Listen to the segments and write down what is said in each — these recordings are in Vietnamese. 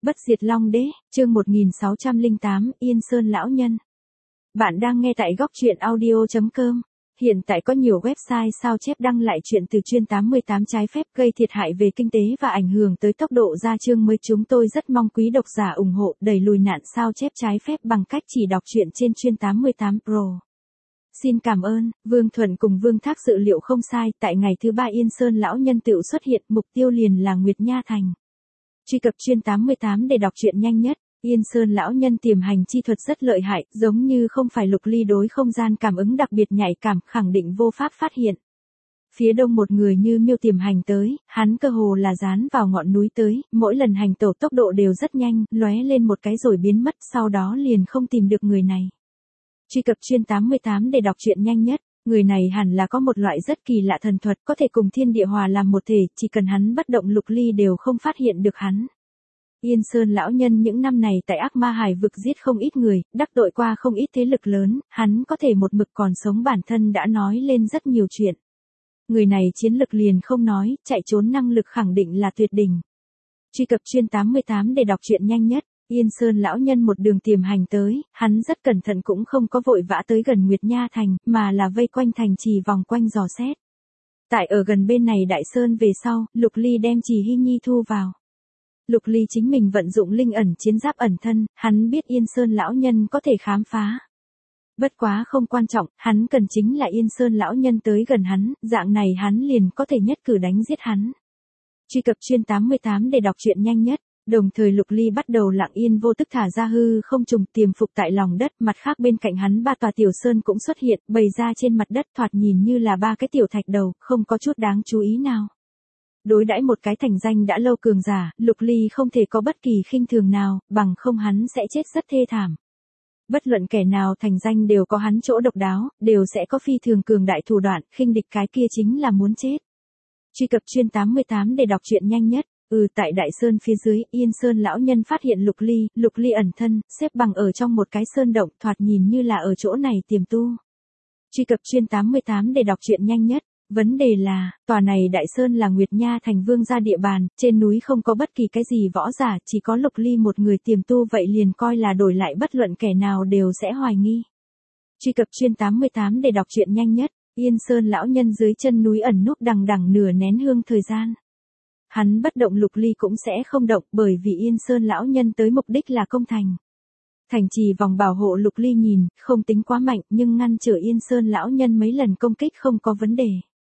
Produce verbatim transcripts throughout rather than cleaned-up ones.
Bất diệt Long Đế, chương một nghìn sáu trăm lẻ tám, Yên Sơn Lão Nhân. Bạn đang nghe tại góc truyện audio chấm com. Hiện tại có nhiều website sao chép đăng lại chuyện từ chuyên tám mươi tám trái phép gây thiệt hại về kinh tế và ảnh hưởng tới tốc độ ra chương mới. Chúng tôi rất mong quý độc giả ủng hộ đẩy lùi nạn sao chép trái phép bằng cách chỉ đọc truyện trên chuyên tám mươi tám Pro. Xin cảm ơn. Vương Thuận cùng Vương Thác dự liệu không sai, tại ngày thứ ba Yên Sơn Lão Nhân tựu xuất hiện, mục tiêu liền là Nguyệt Nha Thành. Truy cập chuyên tám mươi tám để đọc truyện nhanh nhất. Yên Sơn Lão Nhân tiềm hành chi thuật rất lợi hại, giống như không phải Lục Ly đối không gian cảm ứng đặc biệt nhạy cảm, khẳng định vô pháp phát hiện. Phía đông một người như miêu tiềm hành tới, hắn cơ hồ là dán vào ngọn núi tới, mỗi lần hành tẩu tốc độ đều rất nhanh, lóe lên một cái rồi biến mất, sau đó liền không tìm được người này. Truy cập chuyên tám mươi tám để đọc truyện nhanh nhất. Người này hẳn là có một loại rất kỳ lạ thần thuật, có thể cùng thiên địa hòa làm một thể, chỉ cần hắn bất động Lục Ly đều không phát hiện được hắn. Yên Sơn Lão Nhân những năm này tại Ác Ma Hải vực giết không ít người, đắc tội qua không ít thế lực lớn, hắn có thể một mực còn sống bản thân đã nói lên rất nhiều chuyện. Người này chiến lực liền không nói, chạy trốn năng lực khẳng định là tuyệt đỉnh. Truy cập chuyên tám mươi tám để đọc truyện nhanh nhất. Yên Sơn Lão Nhân một đường tiềm hành tới, hắn rất cẩn thận cũng không có vội vã tới gần Nguyệt Nha Thành, mà là vây quanh thành trì vòng quanh dò xét. Tại ở gần bên này Đại Sơn về sau, Lục Ly đem Trì Hy Nhi thu vào. Lục Ly chính mình vận dụng linh ẩn chiến giáp ẩn thân, hắn biết Yên Sơn Lão Nhân có thể khám phá. Bất quá không quan trọng, hắn cần chính là Yên Sơn Lão Nhân tới gần hắn, dạng này hắn liền có thể nhất cử đánh giết hắn. Truy cập chuyên tám mươi tám để đọc truyện nhanh nhất. Đồng thời Lục Ly bắt đầu lặng yên vô tức thả ra hư không trùng tiềm phục tại lòng đất, mặt khác bên cạnh hắn ba tòa tiểu sơn cũng xuất hiện, bày ra trên mặt đất thoạt nhìn như là ba cái tiểu thạch đầu, không có chút đáng chú ý nào. Đối đãi một cái thành danh đã lâu cường giả, Lục Ly không thể có bất kỳ khinh thường nào, bằng không hắn sẽ chết rất thê thảm. Bất luận kẻ nào thành danh đều có hắn chỗ độc đáo, đều sẽ có phi thường cường đại thủ đoạn, khinh địch cái kia chính là muốn chết. Truy cập chuyên tám mươi tám để đọc truyện nhanh nhất. Ừ tại Đại Sơn phía dưới, Yên Sơn Lão Nhân phát hiện Lục Ly, Lục Ly ẩn thân, xếp bằng ở trong một cái sơn động, thoạt nhìn như là ở chỗ này tiềm tu. Truy cập chuyên tám mươi tám để đọc truyện nhanh nhất. Vấn đề là, tòa này Đại Sơn là Nguyệt Nha Thành vương gia địa bàn, trên núi không có bất kỳ cái gì võ giả, chỉ có Lục Ly một người tiềm tu, vậy liền coi là đổi lại bất luận kẻ nào đều sẽ hoài nghi. Truy cập chuyên tám mươi tám để đọc truyện nhanh nhất. Yên Sơn Lão Nhân dưới chân núi ẩn núp đằng đằng nửa nén hương thời gian. Hắn bất động Lục Ly cũng sẽ không động, bởi vì Yên Sơn Lão Nhân tới mục đích là công thành. Thành trì vòng bảo hộ Lục Ly nhìn, không tính quá mạnh, nhưng ngăn trở Yên Sơn Lão Nhân mấy lần công kích không có vấn đề.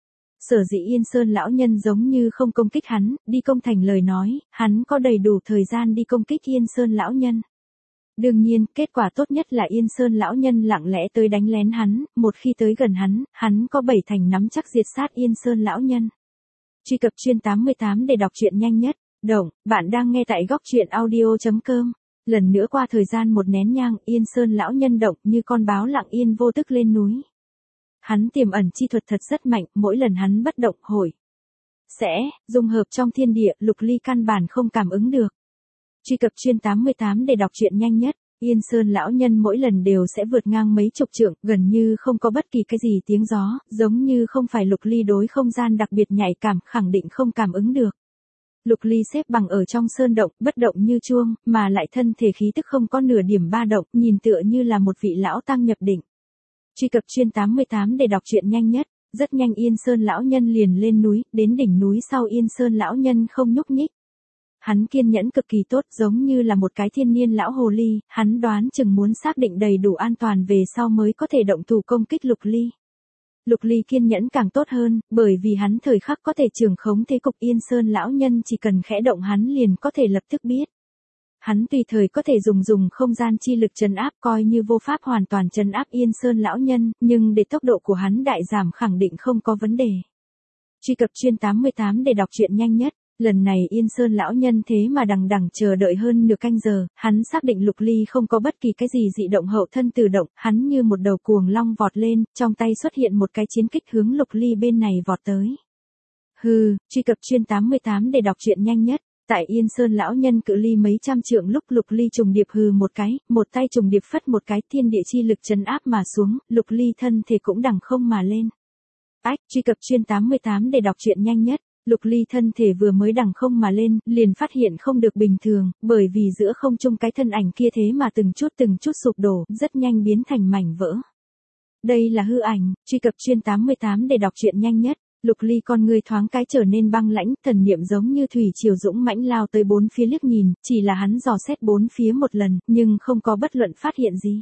Sở dĩ Yên Sơn Lão Nhân giống như không công kích hắn, đi công thành lời nói, hắn có đầy đủ thời gian đi công kích Yên Sơn Lão Nhân. Đương nhiên, kết quả tốt nhất là Yên Sơn Lão Nhân lặng lẽ tới đánh lén hắn, một khi tới gần hắn, hắn có bảy thành nắm chắc diệt sát Yên Sơn Lão Nhân. Truy cập chuyên tám mươi tám để đọc truyện nhanh nhất. Động, bạn đang nghe tại góc truyện audio chấm com. Lần nữa qua thời gian một nén nhang, Yên Sơn Lão Nhân động như con báo lặng yên vô tức lên núi. Hắn tiềm ẩn chi thuật thật rất mạnh, mỗi lần hắn bất động hồi sẽ dung hợp trong thiên địa, Lục Ly căn bản không cảm ứng được. Truy cập chuyên tám mươi tám để đọc truyện nhanh nhất. Yên Sơn Lão Nhân mỗi lần đều sẽ vượt ngang mấy chục trượng, gần như không có bất kỳ cái gì tiếng gió, giống như không phải Lục Ly đối không gian đặc biệt nhạy cảm, khẳng định không cảm ứng được. Lục Ly xếp bằng ở trong sơn động, bất động như chuông, mà lại thân thể khí tức không có nửa điểm ba động, nhìn tựa như là một vị lão tăng nhập định. Truy cập chuyên tám mươi tám để đọc truyện nhanh nhất. Rất nhanh Yên Sơn Lão Nhân liền lên núi, đến đỉnh núi sau Yên Sơn Lão Nhân không nhúc nhích. Hắn kiên nhẫn cực kỳ tốt, giống như là một cái thiên niên lão hồ ly, hắn đoán chừng muốn xác định đầy đủ an toàn về sau mới có thể động thủ công kích Lục Ly. Lục Ly kiên nhẫn càng tốt hơn, bởi vì hắn thời khắc có thể trường khống thế cục. Yên Sơn Lão Nhân chỉ cần khẽ động hắn liền có thể lập tức biết. Hắn tùy thời có thể dùng dùng không gian chi lực trấn áp, coi như vô pháp hoàn toàn trấn áp Yên Sơn Lão Nhân, nhưng để tốc độ của hắn đại giảm khẳng định không có vấn đề. Truy cập chuyên tám mươi tám để đọc truyện nhanh nhất. Lần này Yên Sơn Lão Nhân thế mà đằng đằng chờ đợi hơn nửa canh giờ, hắn xác định Lục Ly không có bất kỳ cái gì dị động, hậu thân tự động, hắn như một đầu cuồng long vọt lên, trong tay xuất hiện một cái chiến kích hướng Lục Ly bên này vọt tới. Hừ, truy cập chuyên tám mươi tám để đọc truyện nhanh nhất. Tại Yên Sơn Lão Nhân cự ly mấy trăm trượng lúc Lục Ly trùng điệp hừ một cái, một tay trùng điệp phất một cái, thiên địa chi lực trấn áp mà xuống, Lục Ly thân thể cũng đằng không mà lên. Ách, truy cập chuyên tám mươi tám để đọc truyện nhanh nhất. Lục Ly thân thể vừa mới đằng không mà lên, liền phát hiện không được bình thường, bởi vì giữa không trung cái thân ảnh kia thế mà từng chút từng chút sụp đổ, rất nhanh biến thành mảnh vỡ. Đây là hư ảnh, truy cập chuyên tám mươi tám để đọc truyện nhanh nhất. Lục Ly con người thoáng cái trở nên băng lãnh, thần niệm giống như thủy triều dũng mãnh lao tới bốn phía liếc nhìn, chỉ là hắn dò xét bốn phía một lần, nhưng không có bất luận phát hiện gì.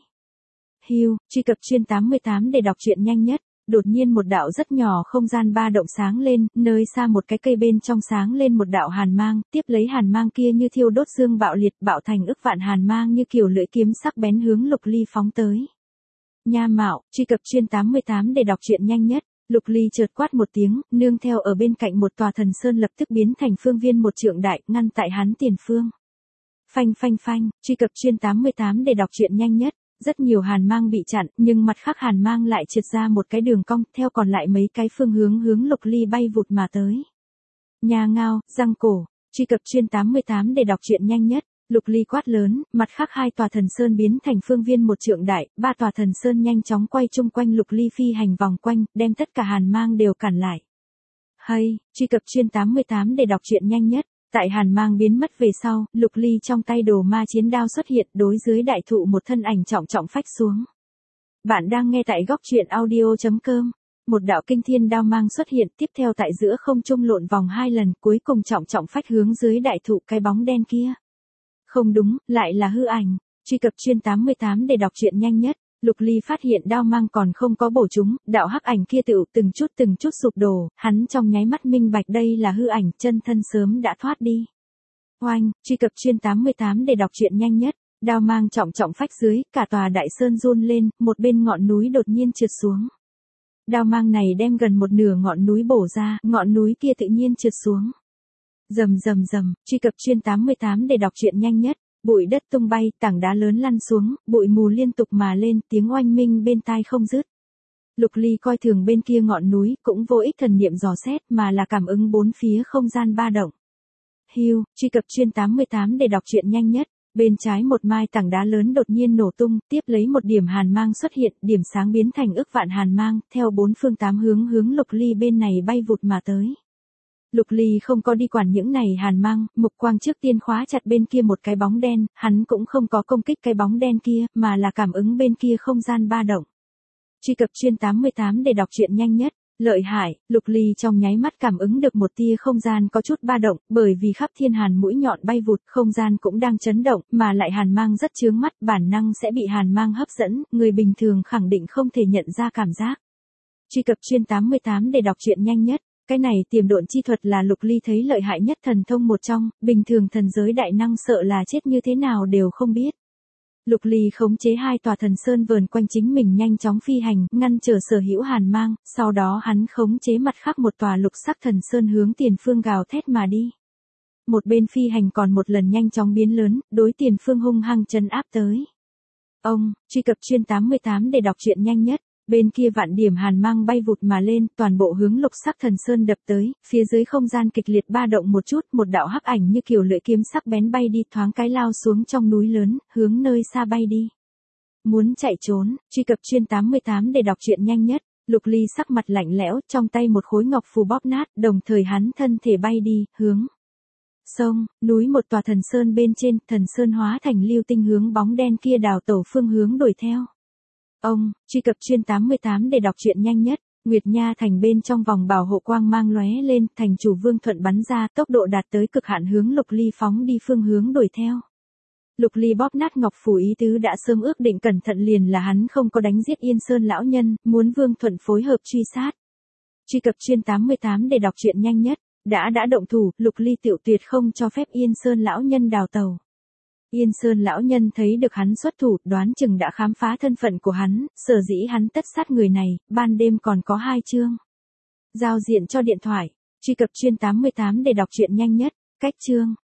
Hưu, truy cập chuyên tám mươi tám để đọc truyện nhanh nhất. Đột nhiên một đạo rất nhỏ không gian ba động sáng lên, nơi xa một cái cây bên trong sáng lên một đạo hàn mang, tiếp lấy hàn mang kia như thiêu đốt dương bạo liệt, bạo thành ức vạn hàn mang như kiểu lưỡi kiếm sắc bén hướng Lục Ly phóng tới. Nha mạo, truy cập chuyên tám mươi tám để đọc truyện nhanh nhất. Lục Ly chợt quát một tiếng, nương theo ở bên cạnh một tòa thần sơn lập tức biến thành phương viên một trượng đại, ngăn tại hắn tiền phương. Phanh phanh phanh, truy cập chuyên tám mươi tám để đọc truyện nhanh nhất. Rất nhiều hàn mang bị chặn, nhưng mặt khác hàn mang lại trượt ra một cái đường cong, theo còn lại mấy cái phương hướng hướng Lục Ly bay vụt mà tới. Nha ngao, răng cổ, truy cập chuyên tám mươi tám để đọc truyện nhanh nhất. Lục Ly quát lớn, mặt khác hai tòa thần sơn biến thành phương viên một trượng đại, ba tòa thần sơn nhanh chóng quay chung quanh Lục Ly phi hành vòng quanh, đem tất cả hàn mang đều cản lại. Hay, truy cập chuyên tám mươi tám để đọc truyện nhanh nhất. Tại hàn mang biến mất về sau, Lục Ly trong tay đồ ma chiến đao xuất hiện, đối dưới đại thụ một thân ảnh trọng trọng phách xuống. Bạn đang nghe tại góc truyện audio chấm com. Một đạo kinh thiên đao mang xuất hiện, tiếp theo tại giữa không trung lộn vòng hai lần, cuối cùng trọng trọng phách hướng dưới đại thụ cái bóng đen kia. Không đúng, lại là hư ảnh. Truy cập chuyên tám mươi tám để đọc truyện nhanh nhất. Lục Ly phát hiện đao mang còn không có bổ chúng, đạo hắc ảnh kia tựu từng chút từng chút sụp đổ, hắn trong nháy mắt minh bạch đây là hư ảnh, chân thân sớm đã thoát đi. Oanh, truy cập chuyên tám mươi tám để đọc truyện nhanh nhất. Đao mang trọng trọng phách dưới, cả tòa đại sơn run lên, một bên ngọn núi đột nhiên trượt xuống. Đao mang này đem gần một nửa ngọn núi bổ ra, ngọn núi kia tự nhiên trượt xuống. Rầm rầm rầm, truy cập chuyên tám mươi tám để đọc truyện nhanh nhất. Bụi đất tung bay, tảng đá lớn lăn xuống, bụi mù liên tục mà lên, tiếng oanh minh bên tai không dứt. Lục Ly coi thường bên kia ngọn núi, cũng vô ích thần niệm dò xét, mà là cảm ứng bốn phía không gian ba động. Hưu, truy cập chuyên tám mươi tám để đọc truyện nhanh nhất. Bên trái một mai tảng đá lớn đột nhiên nổ tung, tiếp lấy một điểm hàn mang xuất hiện, điểm sáng biến thành ức vạn hàn mang, theo bốn phương tám hướng hướng Lục Ly bên này bay vụt mà tới. Lục Ly không có đi quản những này hàn mang, mục quang trước tiên khóa chặt bên kia một cái bóng đen, hắn cũng không có công kích cái bóng đen kia, mà là cảm ứng bên kia không gian ba động. Truy cập chuyên tám mươi tám để đọc truyện nhanh nhất. Lợi hại, Lục Ly trong nháy mắt cảm ứng được một tia không gian có chút ba động, bởi vì khắp thiên hàn mũi nhọn bay vụt, không gian cũng đang chấn động, mà lại hàn mang rất chướng mắt, bản năng sẽ bị hàn mang hấp dẫn, người bình thường khẳng định không thể nhận ra cảm giác. Truy cập chuyên tám mươi tám để đọc truyện nhanh nhất. Cái này tiềm độn chi thuật là Lục Ly thấy lợi hại nhất thần thông một trong, bình thường thần giới đại năng sợ là chết như thế nào đều không biết. Lục Ly khống chế hai tòa thần sơn vờn quanh chính mình nhanh chóng phi hành, ngăn trở sở hữu hàn mang, sau đó hắn khống chế mặt khác một tòa lục sắc thần sơn hướng tiền phương gào thét mà đi. Một bên phi hành còn một lần nhanh chóng biến lớn, đối tiền phương hung hăng trấn áp tới. Ông, truy cập chuyên tám mươi tám để đọc truyện nhanh nhất. Bên kia vạn điểm hàn mang bay vụt mà lên, toàn bộ hướng lục sắc thần sơn đập tới, phía dưới không gian kịch liệt ba động một chút, một đạo hắc ảnh như kiểu lưỡi kiếm sắc bén bay đi, thoáng cái lao xuống trong núi lớn, hướng nơi xa bay đi. Muốn chạy trốn, truy cập chuyên tám mươi tám để đọc truyện nhanh nhất. Lục Ly sắc mặt lạnh lẽo, trong tay một khối ngọc phù bóp nát, đồng thời hắn thân thể bay đi, hướng sông, núi một tòa thần sơn bên trên, thần sơn hóa thành lưu tinh hướng bóng đen kia đào tẩu phương hướng đuổi theo. Ông, truy cập chuyên tám mươi tám để đọc truyện nhanh nhất. Nguyệt Nha thành bên trong vòng bảo hộ quang mang lóe lên, thành chủ Vương Thuận bắn ra, tốc độ đạt tới cực hạn hướng Lục Ly phóng đi phương hướng đuổi theo. Lục Ly bóp nát ngọc phù ý tứ đã sớm ước định cẩn thận, liền là hắn không có đánh giết Yên Sơn lão nhân, muốn Vương Thuận phối hợp truy sát. Truy cập chuyên tám mươi tám để đọc truyện nhanh nhất. Đã đã động thủ, Lục Ly tiểu tuyệt không cho phép Yên Sơn lão nhân đào tẩu. Yên Sơn lão nhân thấy được hắn xuất thủ, đoán chừng đã khám phá thân phận của hắn, sở dĩ hắn tất sát người này, ban đêm còn có hai chương. Giao diện cho điện thoại, truy cập chuyên tám mươi tám để đọc truyện nhanh nhất, cách chương.